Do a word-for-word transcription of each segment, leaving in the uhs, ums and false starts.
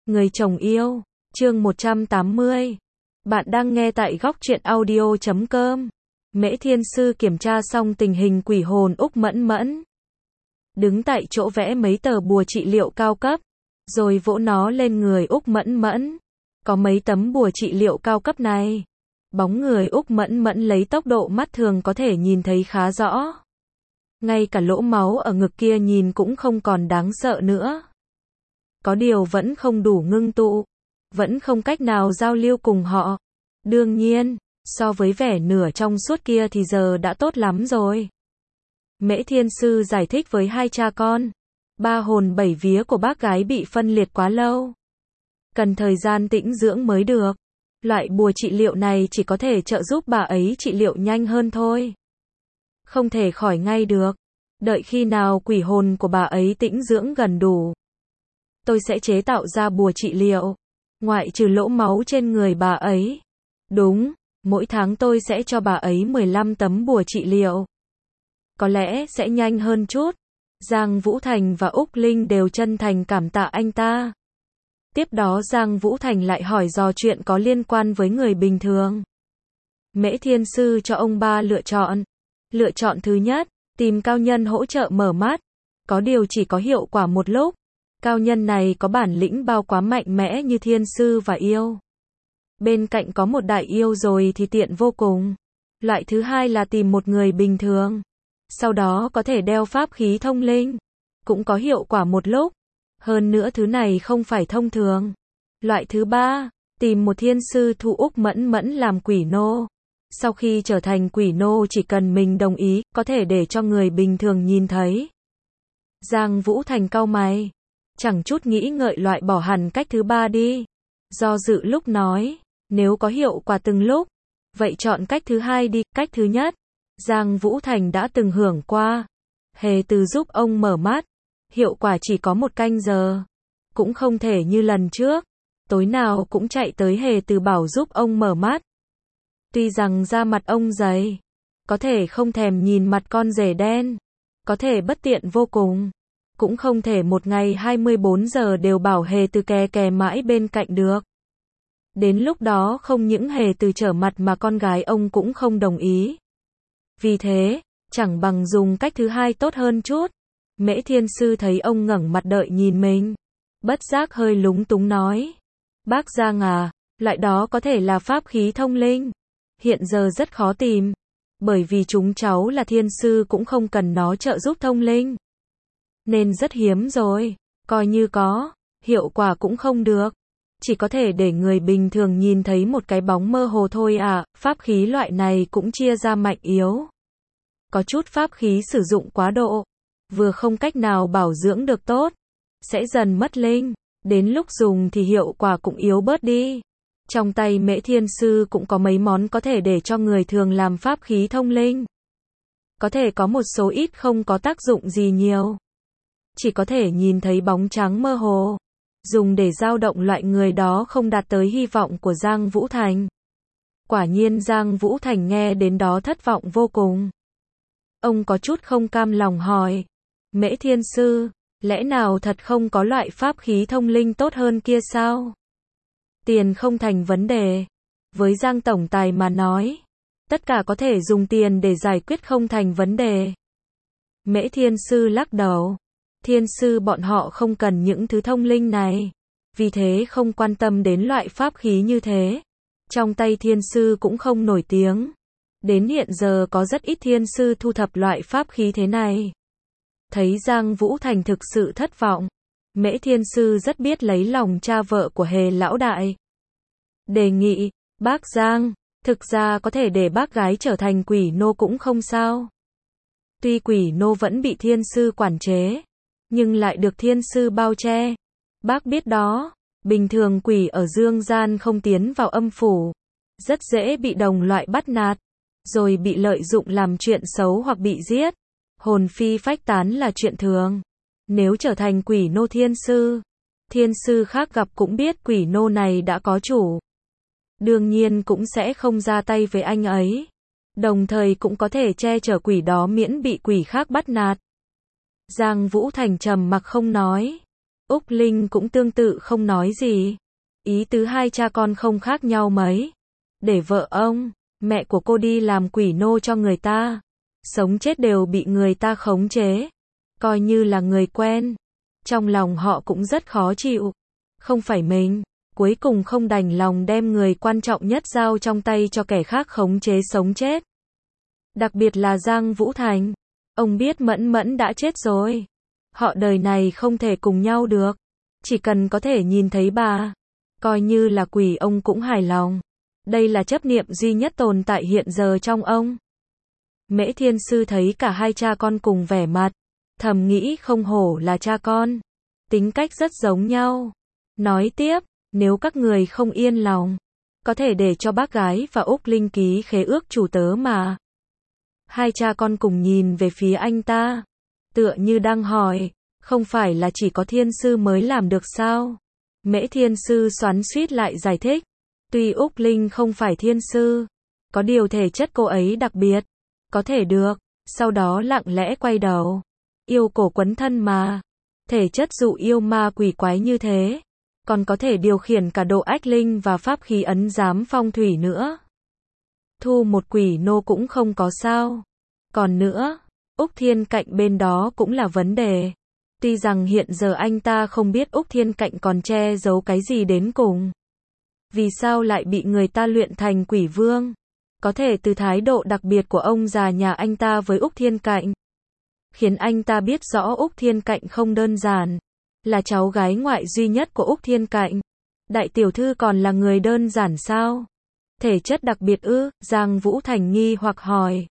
Người chồng yêu, chương một trăm tám mươi. Bạn đang nghe tại góc truyện audio chấm com. Mễ Thiên Sư kiểm tra xong tình hình quỷ hồn Úc Mẫn Mẫn. Đứng tại chỗ vẽ mấy tờ bùa trị liệu cao cấp, rồi vỗ nó lên người Úc Mẫn Mẫn. Có mấy tấm bùa trị liệu cao cấp này, bóng người Úc Mẫn Mẫn lấy tốc độ mắt thường có thể nhìn thấy khá rõ. Ngay cả lỗ máu ở ngực kia nhìn cũng không còn đáng sợ nữa. Có điều vẫn không đủ ngưng tụ, vẫn không cách nào giao lưu cùng họ. Đương nhiên, so với vẻ nửa trong suốt kia thì giờ đã tốt lắm rồi. Mễ Thiên Sư giải thích với hai cha con, ba hồn bảy vía của bác gái bị phân liệt quá lâu, cần thời gian tĩnh dưỡng mới được. Loại bùa trị liệu này chỉ có thể trợ giúp bà ấy trị liệu nhanh hơn thôi, không thể khỏi ngay được. Đợi khi nào quỷ hồn của bà ấy tĩnh dưỡng gần đủ, tôi sẽ chế tạo ra bùa trị liệu, ngoại trừ lỗ máu trên người bà ấy. Đúng, mỗi tháng tôi sẽ cho bà ấy mười lăm tấm bùa trị liệu. Có lẽ sẽ nhanh hơn chút. Giang Vũ Thành và Úc Linh đều chân thành cảm tạ anh ta. Tiếp đó Giang Vũ Thành lại hỏi dò chuyện có liên quan với người bình thường. Mễ Thiên Sư cho ông ba lựa chọn. Lựa chọn thứ nhất, tìm cao nhân hỗ trợ mở mắt. Có điều chỉ có hiệu quả một lúc. Cao nhân này có bản lĩnh bao quá mạnh mẽ như Thiên Sư và yêu. Bên cạnh có một đại yêu rồi thì tiện vô cùng. Loại thứ hai là tìm một người bình thường, sau đó có thể đeo pháp khí thông linh, cũng có hiệu quả một lúc. Hơn nữa thứ này không phải thông thường. Loại thứ ba, tìm một thiên sư thu Úc Mẫn Mẫn làm quỷ nô. Sau khi trở thành quỷ nô chỉ cần mình đồng ý, có thể để cho người bình thường nhìn thấy. Giang Vũ Thành cau mày, chẳng chút nghĩ ngợi loại bỏ hẳn cách thứ ba đi. Do dự lúc nói, nếu có hiệu quả từng lúc, vậy chọn cách thứ hai đi. Cách thứ nhất, Giang Vũ Thành đã từng hưởng qua. Hề Từ giúp ông mở mắt, hiệu quả chỉ có một canh giờ. Cũng không thể như lần trước, tối nào cũng chạy tới Hề Từ bảo giúp ông mở mắt. Tuy rằng da mặt ông dày, có thể không thèm nhìn mặt con rể đen, có thể bất tiện vô cùng, cũng không thể một ngày hai mươi bốn giờ đều bảo Hề Từ kè kè mãi bên cạnh được. Đến lúc đó không những Hề Từ trở mặt mà con gái ông cũng không đồng ý. Vì thế, chẳng bằng dùng cách thứ hai tốt hơn chút. Mễ Thiên Sư thấy ông ngẩng mặt đợi nhìn mình, bất giác hơi lúng túng nói. Bác Giang à, loại đó có thể là pháp khí thông linh. Hiện giờ rất khó tìm, bởi vì chúng cháu là thiên sư cũng không cần nó trợ giúp thông linh, nên rất hiếm rồi. Coi như có, hiệu quả cũng không được. Chỉ có thể để người bình thường nhìn thấy một cái bóng mơ hồ thôi à. Pháp khí loại này cũng chia ra mạnh yếu. Có chút pháp khí sử dụng quá độ, vừa không cách nào bảo dưỡng được tốt, sẽ dần mất linh. Đến lúc dùng thì hiệu quả cũng yếu bớt đi. Trong tay Mễ Thiên Sư cũng có mấy món có thể để cho người thường làm pháp khí thông linh. Có thể có một số ít không có tác dụng gì nhiều, chỉ có thể nhìn thấy bóng trắng mơ hồ, dùng để dao động loại người đó không đạt tới hy vọng của Giang Vũ Thành. Quả nhiên Giang Vũ Thành nghe đến đó thất vọng vô cùng. Ông có chút không cam lòng hỏi, Mễ Thiên Sư, lẽ nào thật không có loại pháp khí thông linh tốt hơn kia sao? Tiền không thành vấn đề. Với Giang Tổng Tài mà nói, tất cả có thể dùng tiền để giải quyết không thành vấn đề. Mễ Thiên Sư lắc đầu. Thiên sư bọn họ không cần những thứ thông linh này, vì thế không quan tâm đến loại pháp khí như thế. Trong tay thiên sư cũng không nổi tiếng. Đến hiện giờ có rất ít thiên sư thu thập loại pháp khí thế này. Thấy Giang Vũ Thành thực sự thất vọng, Mễ Thiên Sư rất biết lấy lòng cha vợ của Hề lão đại. Đề nghị, bác Giang, thực ra có thể để bác gái trở thành quỷ nô cũng không sao. Tuy quỷ nô vẫn bị thiên sư quản chế, nhưng lại được thiên sư bao che. Bác biết đó, bình thường quỷ ở dương gian không tiến vào âm phủ, rất dễ bị đồng loại bắt nạt, rồi bị lợi dụng làm chuyện xấu hoặc bị giết. Hồn phi phách tán là chuyện thường. Nếu trở thành quỷ nô thiên sư, thiên sư khác gặp cũng biết quỷ nô này đã có chủ, đương nhiên cũng sẽ không ra tay với anh ấy, đồng thời cũng có thể che chở quỷ đó miễn bị quỷ khác bắt nạt. Giang Vũ Thành trầm mặc không nói. Úc Linh cũng tương tự không nói gì. Ý tứ hai cha con không khác nhau mấy. Để vợ ông, mẹ của cô đi làm quỷ nô cho người ta. Sống chết đều bị người ta khống chế. Coi như là người quen. Trong lòng họ cũng rất khó chịu. Không phải mình, cuối cùng không đành lòng đem người quan trọng nhất giao trong tay cho kẻ khác khống chế sống chết. Đặc biệt là Giang Vũ Thành. Ông biết Mẫn Mẫn đã chết rồi. Họ đời này không thể cùng nhau được. Chỉ cần có thể nhìn thấy bà, coi như là quỷ ông cũng hài lòng. Đây là chấp niệm duy nhất tồn tại hiện giờ trong ông. Mễ Thiên Sư thấy cả hai cha con cùng vẻ mặt, thầm nghĩ không hổ là cha con. Tính cách rất giống nhau. Nói tiếp, nếu các người không yên lòng, có thể để cho bác gái và Úc Linh ký khế ước chủ tớ mà. Hai cha con cùng nhìn về phía anh ta, tựa như đang hỏi, không phải là chỉ có Thiên Sư mới làm được sao? Mễ Thiên Sư xoắn xuýt lại giải thích, tuy Úc Linh không phải Thiên Sư, có điều thể chất cô ấy đặc biệt, có thể được, sau đó lặng lẽ quay đầu, yêu cổ quấn thân mà, thể chất dụ yêu ma quỷ quái như thế, còn có thể điều khiển cả độ ách linh và pháp khí ấn giám phong thủy nữa. Thu một quỷ nô cũng không có sao. Còn nữa, Úc Thiên Cạnh bên đó cũng là vấn đề. Tuy rằng hiện giờ anh ta không biết Úc Thiên Cạnh còn che giấu cái gì đến cùng. Vì sao lại bị người ta luyện thành quỷ vương? Có thể từ thái độ đặc biệt của ông già nhà anh ta với Úc Thiên Cạnh, khiến anh ta biết rõ Úc Thiên Cạnh không đơn giản, là cháu gái ngoại duy nhất của Úc Thiên Cạnh. Đại tiểu thư còn là người đơn giản sao? Thể chất đặc biệt ư? Giang Vũ Thành nghi hoặc hỏi.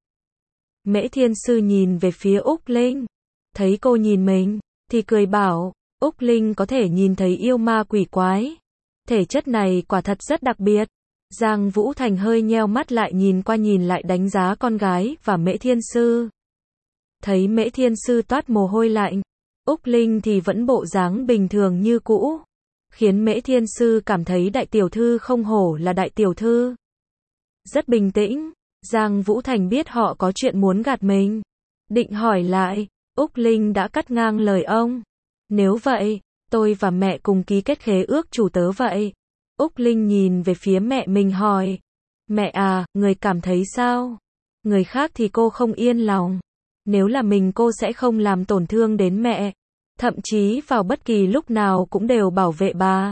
Mễ Thiên Sư nhìn về phía Úc Linh, thấy cô nhìn mình, thì cười bảo, Úc Linh có thể nhìn thấy yêu ma quỷ quái. Thể chất này quả thật rất đặc biệt. Giang Vũ Thành hơi nheo mắt lại nhìn qua nhìn lại đánh giá con gái và Mễ Thiên Sư. Thấy Mễ Thiên Sư toát mồ hôi lạnh, Úc Linh thì vẫn bộ dáng bình thường như cũ, khiến Mễ Thiên Sư cảm thấy đại tiểu thư không hổ là đại tiểu thư. Rất bình tĩnh, Giang Vũ Thành biết họ có chuyện muốn gạt mình. Định hỏi lại, Úc Linh đã cắt ngang lời ông. Nếu vậy, tôi và mẹ cùng ký kết khế ước chủ tớ vậy. Úc Linh nhìn về phía mẹ mình hỏi. Mẹ à, người cảm thấy sao? Người khác thì cô không yên lòng. Nếu là mình cô sẽ không làm tổn thương đến mẹ. Thậm chí vào bất kỳ lúc nào cũng đều bảo vệ bà.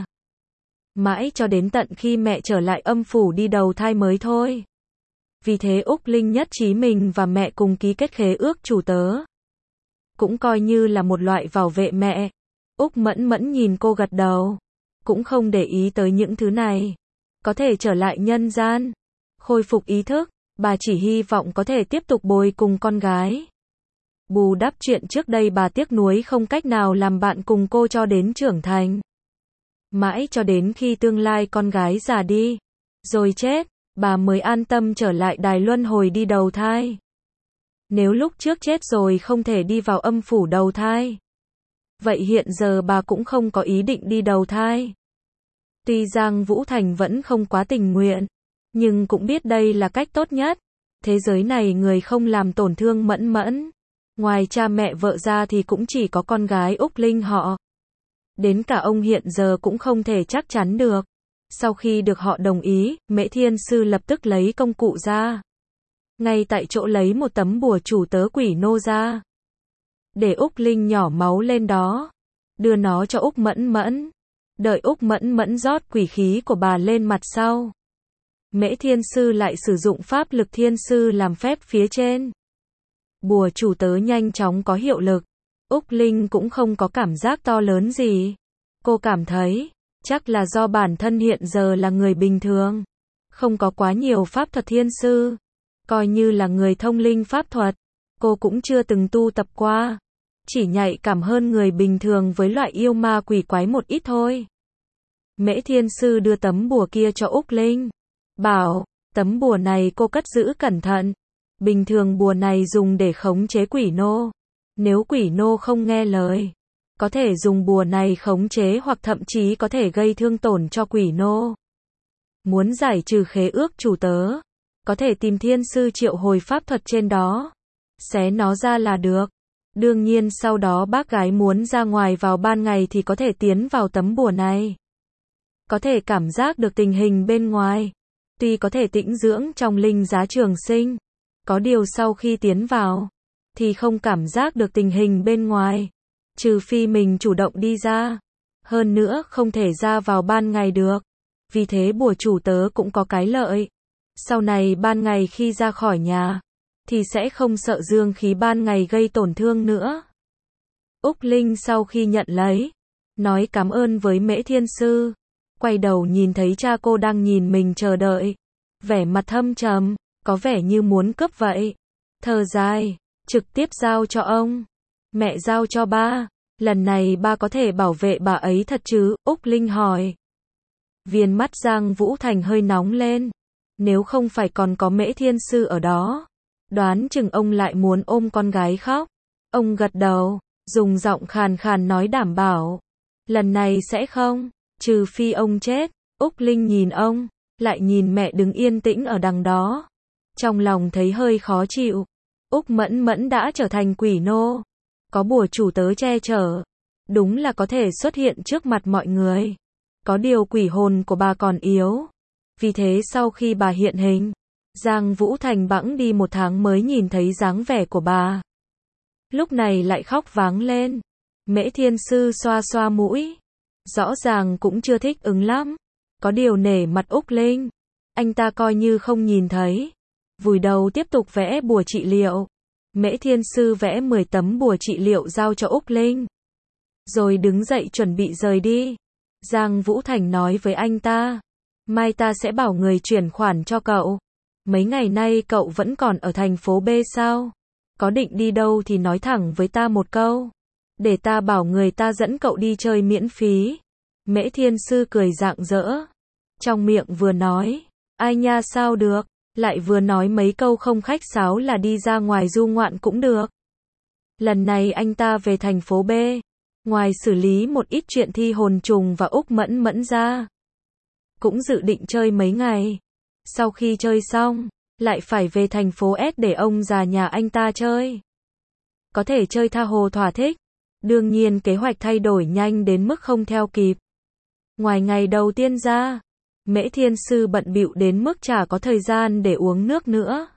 Mãi cho đến tận khi mẹ trở lại âm phủ đi đầu thai mới thôi. Vì thế Úc Linh nhất trí mình và mẹ cùng ký kết khế ước chủ tớ. Cũng coi như là một loại bảo vệ mẹ. Úc Mẫn Mẫn nhìn cô gật đầu. Cũng không để ý tới những thứ này. Có thể trở lại nhân gian. Khôi phục ý thức. Bà chỉ hy vọng có thể tiếp tục bồi cùng con gái. Bù đắp chuyện trước đây bà tiếc nuối không cách nào làm bạn cùng cô cho đến trưởng thành. Mãi cho đến khi tương lai con gái già đi, rồi chết, bà mới an tâm trở lại đài luân hồi đi đầu thai. Nếu lúc trước chết rồi không thể đi vào âm phủ đầu thai, vậy hiện giờ bà cũng không có ý định đi đầu thai. Tuy Giang Vũ Thành vẫn không quá tình nguyện, nhưng cũng biết đây là cách tốt nhất. Thế giới này người không làm tổn thương Mẫn Mẫn, ngoài cha mẹ vợ ra thì cũng chỉ có con gái Úc Linh họ. Đến cả ông hiện giờ cũng không thể chắc chắn được. Sau khi được họ đồng ý, Mễ Thiên Sư lập tức lấy công cụ ra. Ngay tại chỗ lấy một tấm bùa chủ tớ quỷ nô ra. Để Úc Linh nhỏ máu lên đó. Đưa nó cho Úc Mẫn Mẫn. Đợi Úc Mẫn Mẫn rót quỷ khí của bà lên mặt sau. Mễ Thiên Sư lại sử dụng pháp lực Thiên Sư làm phép phía trên. Bùa chủ tớ nhanh chóng có hiệu lực. Úc Linh cũng không có cảm giác to lớn gì. Cô cảm thấy, chắc là do bản thân hiện giờ là người bình thường. Không có quá nhiều pháp thuật Thiên Sư. Coi như là người thông linh pháp thuật. Cô cũng chưa từng tu tập qua. Chỉ nhạy cảm hơn người bình thường với loại yêu ma quỷ quái một ít thôi. Mễ Thiên Sư đưa tấm bùa kia cho Úc Linh. Bảo, tấm bùa này cô cất giữ cẩn thận. Bình thường bùa này dùng để khống chế quỷ nô. Nếu quỷ nô không nghe lời, có thể dùng bùa này khống chế hoặc thậm chí có thể gây thương tổn cho quỷ nô. Muốn giải trừ khế ước chủ tớ, có thể tìm Thiên Sư triệu hồi pháp thuật trên đó. Xé nó ra là được. Đương nhiên sau đó bác gái muốn ra ngoài vào ban ngày thì có thể tiến vào tấm bùa này. Có thể cảm giác được tình hình bên ngoài. Tuy có thể tĩnh dưỡng trong linh giá trường sinh. Có điều sau khi tiến vào, thì không cảm giác được tình hình bên ngoài. Trừ phi mình chủ động đi ra. Hơn nữa không thể ra vào ban ngày được. Vì thế bùa chủ tớ cũng có cái lợi. Sau này ban ngày khi ra khỏi nhà, thì sẽ không sợ dương khí ban ngày gây tổn thương nữa. Úc Linh sau khi nhận lấy, nói cảm ơn với Mễ Thiên Sư. Quay đầu nhìn thấy cha cô đang nhìn mình chờ đợi. Vẻ mặt thâm trầm, có vẻ như muốn cướp vậy. Thở dài, trực tiếp giao cho ông. Mẹ giao cho ba. Lần này ba có thể bảo vệ bà ấy thật chứ? Úc Linh hỏi. Viên mắt Giang Vũ Thành hơi nóng lên. Nếu không phải còn có Mễ Thiên Sư ở đó, đoán chừng ông lại muốn ôm con gái khóc. Ông gật đầu, dùng giọng khàn khàn nói đảm bảo. Lần này sẽ không, trừ phi ông chết. Úc Linh nhìn ông, lại nhìn mẹ đứng yên tĩnh ở đằng đó. Trong lòng thấy hơi khó chịu. Úc Mẫn Mẫn đã trở thành quỷ nô. Có bùa chủ tớ che chở. Đúng là có thể xuất hiện trước mặt mọi người. Có điều quỷ hồn của bà còn yếu. Vì thế sau khi bà hiện hình, Giang Vũ Thành bẵng đi một tháng mới nhìn thấy dáng vẻ của bà. Lúc này lại khóc váng lên. Mễ Thiên Sư xoa xoa mũi. Rõ ràng cũng chưa thích ứng lắm. Có điều nể mặt Úc Linh. Anh ta coi như không nhìn thấy. Vùi đầu tiếp tục vẽ bùa trị liệu. Mễ Thiên Sư vẽ mười tấm bùa trị liệu giao cho Úc Linh. Rồi đứng dậy chuẩn bị rời đi. Giang Vũ Thành nói với anh ta. Mai ta sẽ bảo người chuyển khoản cho cậu. Mấy ngày nay cậu vẫn còn ở thành phố B sao? Có định đi đâu thì nói thẳng với ta một câu. Để ta bảo người ta dẫn cậu đi chơi miễn phí. Mễ Thiên Sư cười rạng rỡ. Trong miệng vừa nói. Ai nha sao được. Lại vừa nói mấy câu không khách sáo là đi ra ngoài du ngoạn cũng được. Lần này anh ta về thành phố B. Ngoài xử lý một ít chuyện thi hồn trùng và Úc Mẫn Mẫn ra, cũng dự định chơi mấy ngày. Sau khi chơi xong, lại phải về thành phố S để ông già nhà anh ta chơi. Có thể chơi tha hồ thỏa thích. Đương nhiên kế hoạch thay đổi nhanh đến mức không theo kịp. Ngoài ngày đầu tiên ra, Mễ Thiên Sư bận bịu đến mức chả có thời gian để uống nước nữa.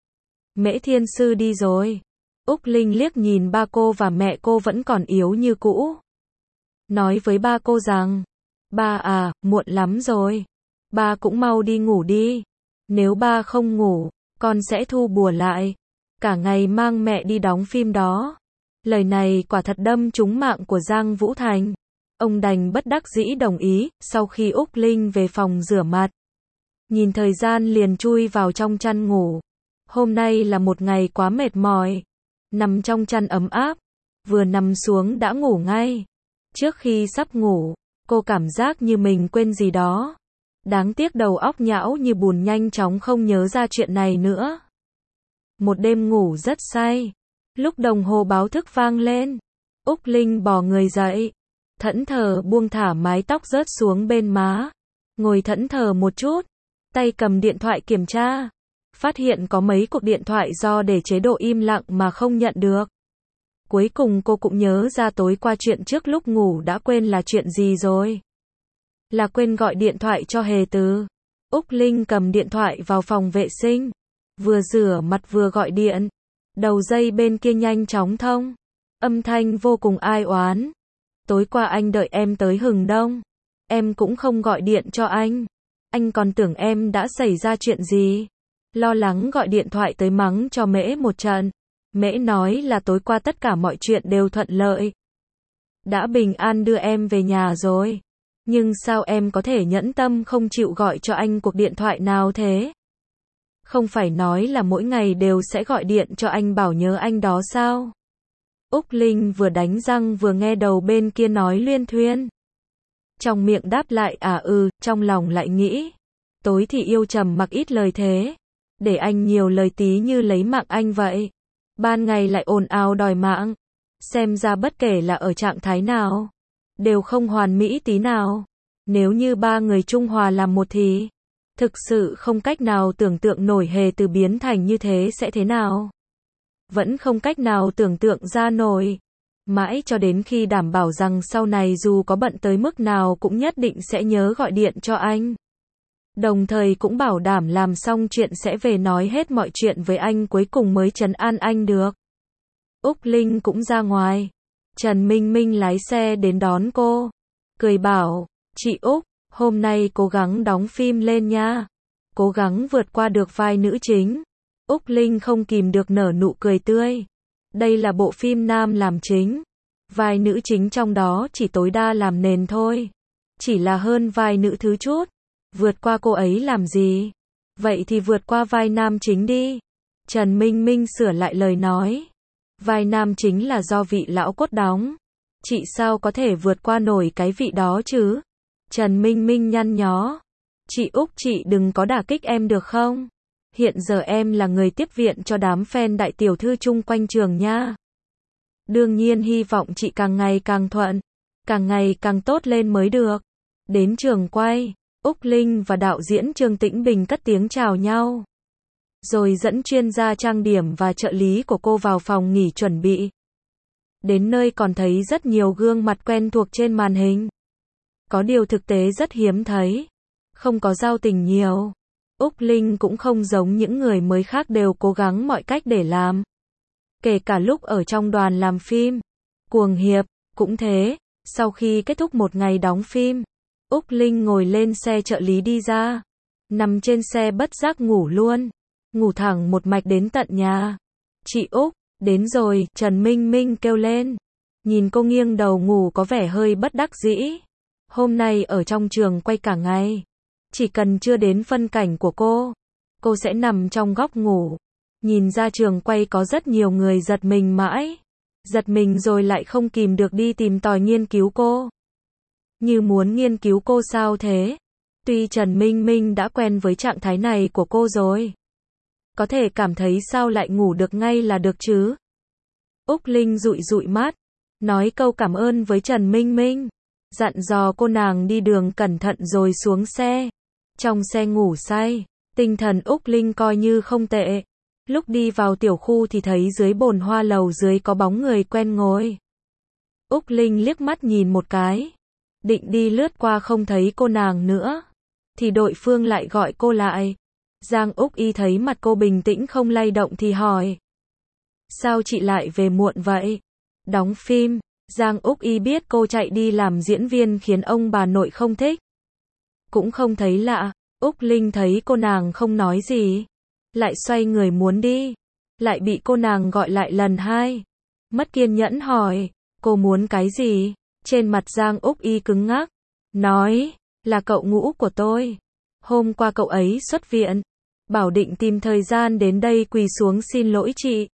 Mễ Thiên Sư đi rồi. Úc Linh liếc nhìn ba cô và mẹ cô vẫn còn yếu như cũ. Nói với ba cô rằng, ba à, muộn lắm rồi. Ba cũng mau đi ngủ đi. Nếu ba không ngủ, con sẽ thu bùa lại. Cả ngày mang mẹ đi đóng phim đó. Lời này quả thật đâm trúng mạng của Giang Vũ Thành. Ông đành bất đắc dĩ đồng ý. Sau khi Úc Linh về phòng rửa mặt, nhìn thời gian liền chui vào trong chăn ngủ. Hôm nay là một ngày quá mệt mỏi. Nằm trong chăn ấm áp, vừa nằm xuống đã ngủ ngay. Trước khi sắp ngủ, cô cảm giác như mình quên gì đó. Đáng tiếc đầu óc nhão như bùn nhanh chóng không nhớ ra chuyện này nữa. Một đêm ngủ rất say. Lúc đồng hồ báo thức vang lên, Úc Linh bò người dậy, thẫn thờ buông thả mái tóc rớt xuống bên má. Ngồi thẫn thờ một chút, tay cầm điện thoại kiểm tra. Phát hiện có mấy cuộc điện thoại do để chế độ im lặng mà không nhận được. Cuối cùng cô cũng nhớ ra tối qua chuyện trước lúc ngủ đã quên là chuyện gì rồi. Là quên gọi điện thoại cho Hề Từ. Úc Linh cầm điện thoại vào phòng vệ sinh, vừa rửa mặt vừa gọi điện. Đầu dây bên kia nhanh chóng thông. Âm thanh vô cùng ai oán. Tối qua anh đợi em tới hừng đông. Em cũng không gọi điện cho anh. Anh còn tưởng em đã xảy ra chuyện gì. Lo lắng gọi điện thoại tới mắng cho Mễ một trận. Mễ nói là tối qua tất cả mọi chuyện đều thuận lợi. Đã bình an đưa em về nhà rồi. Nhưng sao em có thể nhẫn tâm không chịu gọi cho anh cuộc điện thoại nào thế? Không phải nói là mỗi ngày đều sẽ gọi điện cho anh bảo nhớ anh đó sao? Úc Linh vừa đánh răng vừa nghe đầu bên kia nói luyên thuyên. Trong miệng đáp lại à ừ, trong lòng lại nghĩ. Tối thì yêu trầm mặc ít lời thế. Để anh nhiều lời tí như lấy mạng anh vậy. Ban ngày lại ồn ào đòi mạng. Xem ra bất kể là ở trạng thái nào, đều không hoàn mỹ tí nào. Nếu như ba người trung hòa làm một thì, thực sự không cách nào tưởng tượng nổi Hề Từ biến thành như thế sẽ thế nào. vẫn không cách nào tưởng tượng ra nổi. Mãi cho đến khi đảm bảo rằng sau này dù có bận tới mức nào cũng nhất định sẽ nhớ gọi điện cho anh. Đồng thời cũng bảo đảm làm xong chuyện sẽ về nói hết mọi chuyện với anh cuối cùng mới trấn an anh được. Úc Linh cũng ra ngoài. Trần Minh Minh lái xe đến đón cô. Cười bảo, chị Úc, hôm nay cố gắng đóng phim lên nha. Cố gắng vượt qua được vai nữ chính. Úc Linh không kìm được nở nụ cười tươi. Đây là bộ phim nam làm chính. Vai nữ chính trong đó chỉ tối đa làm nền thôi. Chỉ là hơn vai nữ thứ chút. Vượt qua cô ấy làm gì? Vậy thì vượt qua vai nam chính đi. Trần Minh Minh sửa lại lời nói. Vai nam chính là do vị lão cốt đóng. Chị sao có thể vượt qua nổi cái vị đó chứ? Trần Minh Minh nhăn nhó. Chị Úc, chị đừng có đả kích em được không? Hiện giờ em là người tiếp viện cho đám fan đại tiểu thư chung quanh trường nha. Đương nhiên hy vọng chị càng ngày càng thuận, càng ngày càng tốt lên mới được. Đến trường quay, Úc Linh và đạo diễn Trương Tĩnh Bình cất tiếng chào nhau. Rồi dẫn chuyên gia trang điểm và trợ lý của cô vào phòng nghỉ chuẩn bị. Đến nơi còn thấy rất nhiều gương mặt quen thuộc trên màn hình. Có điều thực tế rất hiếm thấy. Không có giao tình nhiều. Úc Linh cũng không giống những người mới khác đều cố gắng mọi cách để làm. Kể cả lúc ở trong đoàn làm phim. Cuồng Hiệp, cũng thế. Sau khi kết thúc một ngày đóng phim, Úc Linh ngồi lên xe trợ lý đi ra. Nằm trên xe bất giác ngủ luôn. Ngủ thẳng một mạch đến tận nhà. Chị Úc, đến rồi, Trần Minh Minh kêu lên. Nhìn cô nghiêng đầu ngủ có vẻ hơi bất đắc dĩ. Hôm nay ở trong trường quay cả ngày. Chỉ cần chưa đến phân cảnh của cô, cô sẽ nằm trong góc ngủ. Nhìn ra trường quay có rất nhiều người giật mình mãi. Giật mình rồi lại không kìm được đi tìm tòi nghiên cứu cô. Như muốn nghiên cứu cô sao thế? Tuy Trần Minh Minh đã quen với trạng thái này của cô rồi. Có thể cảm thấy sao lại ngủ được ngay là được chứ? Úc Linh dụi dụi mắt. Nói câu cảm ơn với Trần Minh Minh. Dặn dò cô nàng đi đường cẩn thận rồi xuống xe. Trong xe ngủ say. Tinh thần Úc Linh coi như không tệ. Lúc đi vào tiểu khu thì thấy dưới bồn hoa lầu dưới có bóng người quen ngồi. Úc Linh liếc mắt nhìn một cái. Định đi lướt qua không thấy cô nàng nữa. Thì đội phương lại gọi cô lại. Giang Úc Y thấy mặt cô bình tĩnh không lay động thì hỏi. Sao chị lại về muộn vậy? Đóng phim. Giang Úc Y biết cô chạy đi làm diễn viên khiến ông bà nội không thích. Cũng không thấy lạ. Úc Linh thấy cô nàng không nói gì. Lại xoay người muốn đi. Lại bị cô nàng gọi lại lần hai. Mất kiên nhẫn hỏi. Cô muốn cái gì? Trên mặt Giang Úc Y cứng ngắc. Nói. Là cậu Ngũ của tôi. Hôm qua cậu ấy xuất viện. Bảo định tìm thời gian đến đây quỳ xuống xin lỗi chị.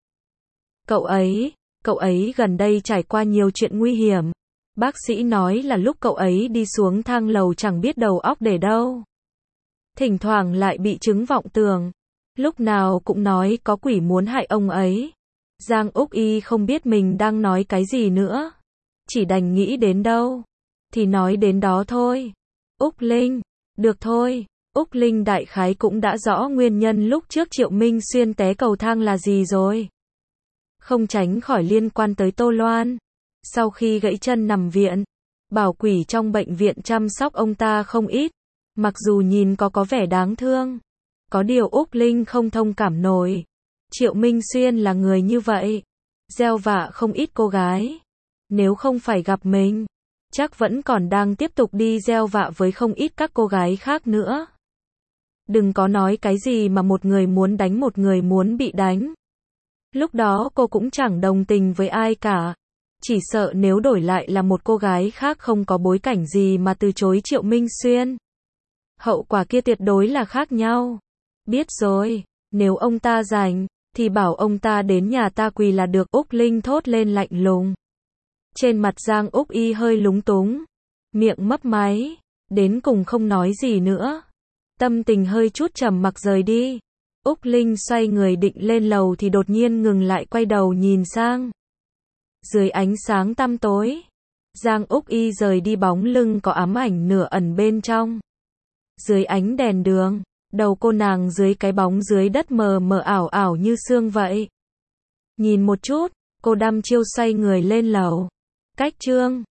Cậu ấy. Cậu ấy gần đây trải qua nhiều chuyện nguy hiểm. Bác sĩ nói là lúc cậu ấy đi xuống thang lầu chẳng biết đầu óc để đâu. Thỉnh thoảng lại bị chứng vọng tưởng. Lúc nào cũng nói có quỷ muốn hại ông ấy. Giang Úc Y không biết mình đang nói cái gì nữa. Chỉ đành nghĩ đến đâu thì nói đến đó thôi. Úc Linh. Được thôi. Úc Linh đại khái cũng đã rõ nguyên nhân lúc trước Triệu Minh Xuyên té cầu thang là gì rồi. Không tránh khỏi liên quan tới Tô Loan. Sau khi gãy chân nằm viện, bảo quỷ trong bệnh viện chăm sóc ông ta không ít. Mặc dù nhìn có có vẻ đáng thương. Có điều Úc Linh không thông cảm nổi. Triệu Minh Xuyên là người như vậy. Gieo vạ không ít cô gái. Nếu không phải gặp mình, chắc vẫn còn đang tiếp tục đi gieo vạ với không ít các cô gái khác nữa. Đừng có nói cái gì mà một người muốn đánh một người muốn bị đánh. Lúc đó cô cũng chẳng đồng tình với ai cả. Chỉ sợ nếu đổi lại là một cô gái khác không có bối cảnh gì mà từ chối Triệu Minh Xuyên. Hậu quả kia tuyệt đối là khác nhau. Biết rồi, nếu ông ta rảnh, thì bảo ông ta đến nhà ta quỳ là được. Úc Linh thốt lên lạnh lùng. Trên mặt Giang Úc Y hơi lúng túng. Miệng mấp máy. Đến cùng không nói gì nữa. Tâm tình hơi chút trầm mặc rời đi. Úc Linh xoay người định lên lầu thì đột nhiên ngừng lại quay đầu nhìn sang. Dưới ánh sáng tăm tối, Giang Úc Y rời đi bóng lưng có ám ảnh nửa ẩn bên trong. Dưới ánh đèn đường, đầu cô nàng dưới cái bóng dưới đất mờ mờ ảo ảo như sương vậy. Nhìn một chút, cô đăm chiêu xoay người lên lầu. Cách Trương